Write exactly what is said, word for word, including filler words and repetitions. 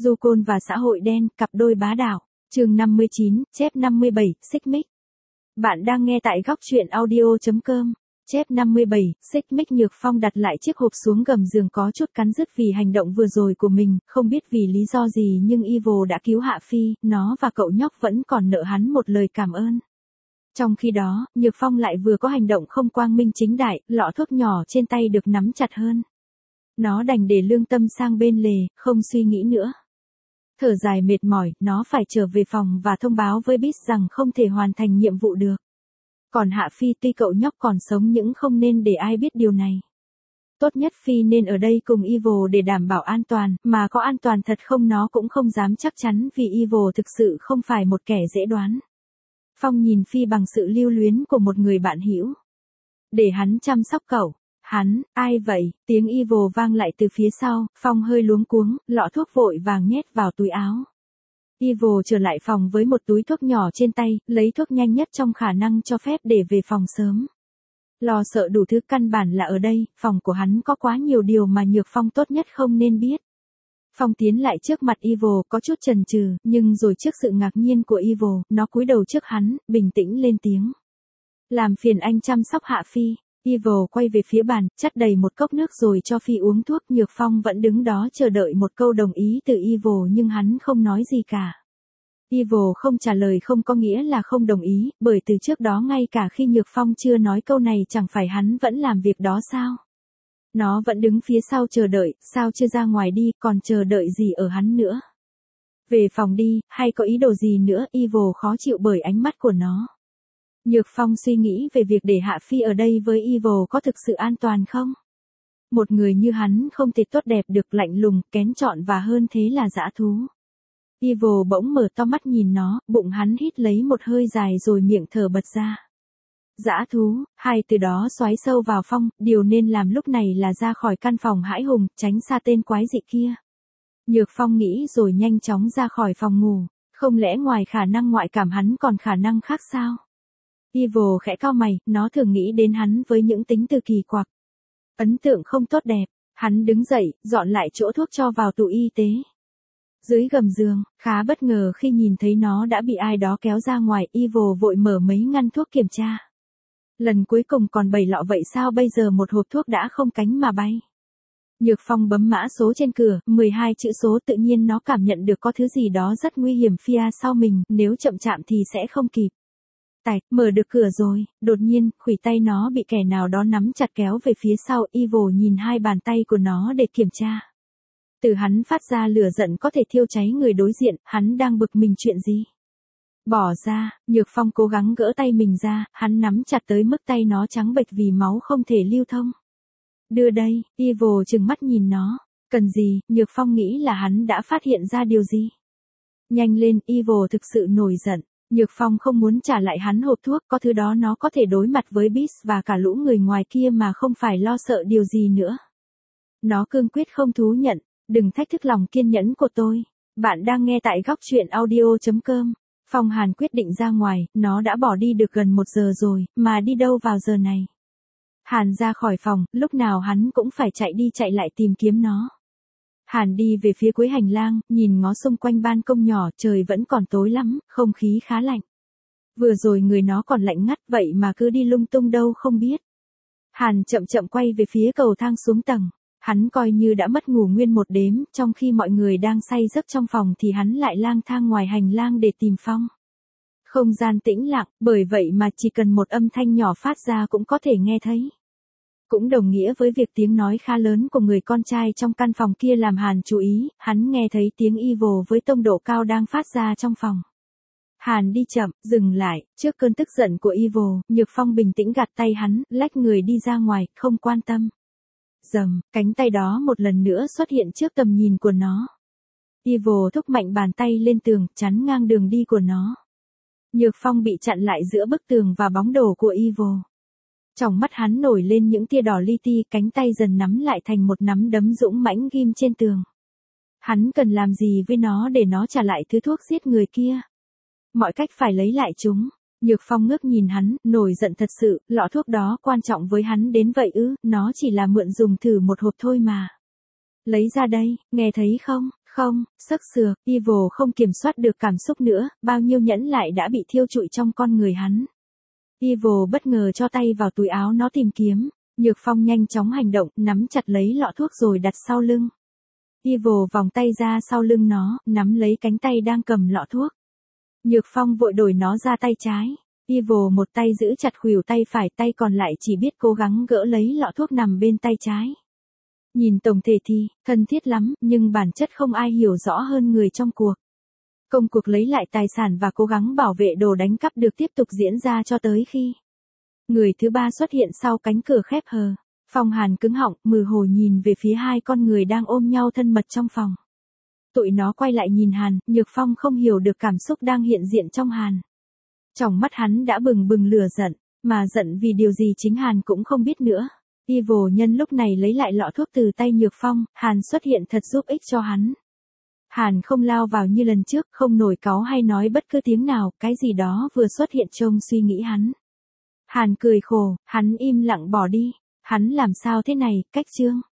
Du Côn và xã hội đen, cặp đôi bá đạo. Chương năm mươi chín, chép năm mươi bảy, xích mích. Bạn đang nghe tại góc truyện audio chấm com. Chép năm mươi bảy, xích mích. Nhược Phong đặt lại chiếc hộp xuống gầm giường có chút cắn rứt vì hành động vừa rồi của mình, không biết vì lý do gì nhưng Evil đã cứu Hạ Phi, nó và cậu nhóc vẫn còn nợ hắn một lời cảm ơn. Trong khi đó, Nhược Phong lại vừa có hành động không quang minh chính đại, lọ thuốc nhỏ trên tay được nắm chặt hơn. Nó đành để lương tâm sang bên lề, không suy nghĩ nữa. Thở dài mệt mỏi, nó phải trở về phòng và thông báo với Beast rằng không thể hoàn thành nhiệm vụ được. Còn Hạ Phi tuy cậu nhóc còn sống nhưng không nên để ai biết điều này. Tốt nhất Phi nên ở đây cùng Evil để đảm bảo an toàn, mà có an toàn thật không nó cũng không dám chắc chắn vì Evil thực sự không phải một kẻ dễ đoán. Phong nhìn Phi bằng sự lưu luyến của một người bạn hữu. Để hắn chăm sóc cậu. Hắn, ai vậy? Tiếng Evil vang lại từ phía sau, Phong hơi luống cuống, lọ thuốc vội vàng nhét vào túi áo. Evil trở lại phòng với một túi thuốc nhỏ trên tay, lấy thuốc nhanh nhất trong khả năng cho phép để về phòng sớm. Lo sợ đủ thứ căn bản là ở đây, phòng của hắn có quá nhiều điều mà Nhược Phong tốt nhất không nên biết. Phong tiến lại trước mặt Evil có chút chần chừ, nhưng rồi trước sự ngạc nhiên của Evil, nó cúi đầu trước hắn, bình tĩnh lên tiếng. Làm phiền anh chăm sóc Hạ Phi. Evil quay về phía bàn, chắt đầy một cốc nước rồi cho Phi uống thuốc. Nhược Phong vẫn đứng đó chờ đợi một câu đồng ý từ Evil nhưng hắn không nói gì cả. Evil không trả lời không có nghĩa là không đồng ý, bởi từ trước đó ngay cả khi Nhược Phong chưa nói câu này chẳng phải hắn vẫn làm việc đó sao? Nó vẫn đứng phía sau chờ đợi, sao chưa ra ngoài đi, còn chờ đợi gì ở hắn nữa? Về phòng đi, hay có ý đồ gì nữa? Evil khó chịu bởi ánh mắt của nó. Nhược Phong suy nghĩ về việc để Hạ Phi ở đây với Evil có thực sự an toàn không? Một người như hắn không thể tốt đẹp được, lạnh lùng, kén chọn và hơn thế là dã thú. Evil bỗng mở to mắt nhìn nó, bụng hắn hít lấy một hơi dài rồi miệng thở bật ra. Dã thú, hai từ đó xoáy sâu vào Phong, điều nên làm lúc này là ra khỏi căn phòng hãi hùng, tránh xa tên quái dị kia. Nhược Phong nghĩ rồi nhanh chóng ra khỏi phòng ngủ, không lẽ ngoài khả năng ngoại cảm hắn còn khả năng khác sao? Evil khẽ cau mày, nó thường nghĩ đến hắn với những tính từ kỳ quặc. Ấn tượng không tốt đẹp, hắn đứng dậy, dọn lại chỗ thuốc cho vào tủ y tế. Dưới gầm giường, khá bất ngờ khi nhìn thấy nó đã bị ai đó kéo ra ngoài, Evil vội mở mấy ngăn thuốc kiểm tra. Lần cuối cùng còn bảy lọ vậy sao bây giờ một hộp thuốc đã không cánh mà bay. Nhược Phong bấm mã số trên cửa, mười hai chữ số, tự nhiên nó cảm nhận được có thứ gì đó rất nguy hiểm phía sau mình, nếu chậm chạm thì sẽ không kịp. Tạch, mở được cửa rồi, đột nhiên, khuỷu tay nó bị kẻ nào đó nắm chặt kéo về phía sau. Evil nhìn hai bàn tay của nó để kiểm tra. Từ hắn phát ra lửa giận có thể thiêu cháy người đối diện, hắn đang bực mình chuyện gì? Bỏ ra, Nhược Phong cố gắng gỡ tay mình ra, hắn nắm chặt tới mức tay nó trắng bệch vì máu không thể lưu thông. Đưa đây, Evil trừng mắt nhìn nó. Cần gì? Nhược Phong nghĩ là hắn đã phát hiện ra điều gì. Nhanh lên, Evil thực sự nổi giận. Nhược Phong không muốn trả lại hắn hộp thuốc, có thứ đó nó có thể đối mặt với Beast và cả lũ người ngoài kia mà không phải lo sợ điều gì nữa. Nó cương quyết không thú nhận, đừng thách thức lòng kiên nhẫn của tôi. Bạn đang nghe tại góc truyện audio chấm com. Phong Hàn quyết định ra ngoài, nó đã bỏ đi được gần một giờ rồi, mà đi đâu vào giờ này. Hàn ra khỏi phòng, lúc nào hắn cũng phải chạy đi chạy lại tìm kiếm nó. Hàn đi về phía cuối hành lang, nhìn ngó xung quanh ban công nhỏ, trời vẫn còn tối lắm, không khí khá lạnh. Vừa rồi người nó còn lạnh ngắt vậy mà cứ đi lung tung đâu không biết. Hàn chậm chậm quay về phía cầu thang xuống tầng. Hắn coi như đã mất ngủ nguyên một đêm, trong khi mọi người đang say giấc trong phòng thì hắn lại lang thang ngoài hành lang để tìm Phong. Không gian tĩnh lặng, bởi vậy mà chỉ cần một âm thanh nhỏ phát ra cũng có thể nghe thấy. Cũng đồng nghĩa với việc tiếng nói khá lớn của người con trai trong căn phòng kia làm Hàn chú ý, hắn nghe thấy tiếng Evil với tông độ cao đang phát ra trong phòng. Hàn đi chậm, dừng lại, trước cơn tức giận của Evil, Nhược Phong bình tĩnh gạt tay hắn, lách người đi ra ngoài, không quan tâm. Dầm, cánh tay đó một lần nữa xuất hiện trước tầm nhìn của nó. Evil thúc mạnh bàn tay lên tường, chắn ngang đường đi của nó. Nhược Phong bị chặn lại giữa bức tường và bóng đổ của Evil. Trong mắt hắn nổi lên những tia đỏ li ti, cánh tay dần nắm lại thành một nắm đấm dũng mãnh ghim trên tường. Hắn cần làm gì với nó để nó trả lại thứ thuốc giết người kia? Mọi cách phải lấy lại chúng. Nhược Phong ngước nhìn hắn, nổi giận thật sự, lọ thuốc đó quan trọng với hắn đến vậy ư, nó chỉ là mượn dùng thử một hộp thôi mà. Lấy ra đây, nghe thấy không, không, sức sược, Evil không kiểm soát được cảm xúc nữa, bao nhiêu nhẫn lại đã bị thiêu trụi trong con người hắn. Evil bất ngờ cho tay vào túi áo nó tìm kiếm, Nhược Phong nhanh chóng hành động, nắm chặt lấy lọ thuốc rồi đặt sau lưng. Evil vòng tay ra sau lưng nó, nắm lấy cánh tay đang cầm lọ thuốc. Nhược Phong vội đổi nó ra tay trái. Evil một tay giữ chặt khuỷu tay phải, tay còn lại chỉ biết cố gắng gỡ lấy lọ thuốc nằm bên tay trái. Nhìn tổng thể thì, thân thiết lắm, nhưng bản chất không ai hiểu rõ hơn người trong cuộc. Công cuộc lấy lại tài sản và cố gắng bảo vệ đồ đánh cắp được tiếp tục diễn ra cho tới khi người thứ ba xuất hiện sau cánh cửa khép hờ. Phong Hàn cứng họng, mơ hồ nhìn về phía hai con người đang ôm nhau thân mật trong phòng. Tụi nó quay lại nhìn Hàn, Nhược Phong không hiểu được cảm xúc đang hiện diện trong Hàn. Trong mắt hắn đã bừng bừng lửa giận, mà giận vì điều gì chính Hàn cũng không biết nữa. Evil nhân lúc này lấy lại lọ thuốc từ tay Nhược Phong, Hàn xuất hiện thật giúp ích cho hắn. Hàn không lao vào như lần trước, không nổi cáu hay nói bất cứ tiếng nào, cái gì đó vừa xuất hiện trông suy nghĩ hắn. Hàn cười khổ, hắn im lặng bỏ đi. Hắn làm sao thế này, cách chương.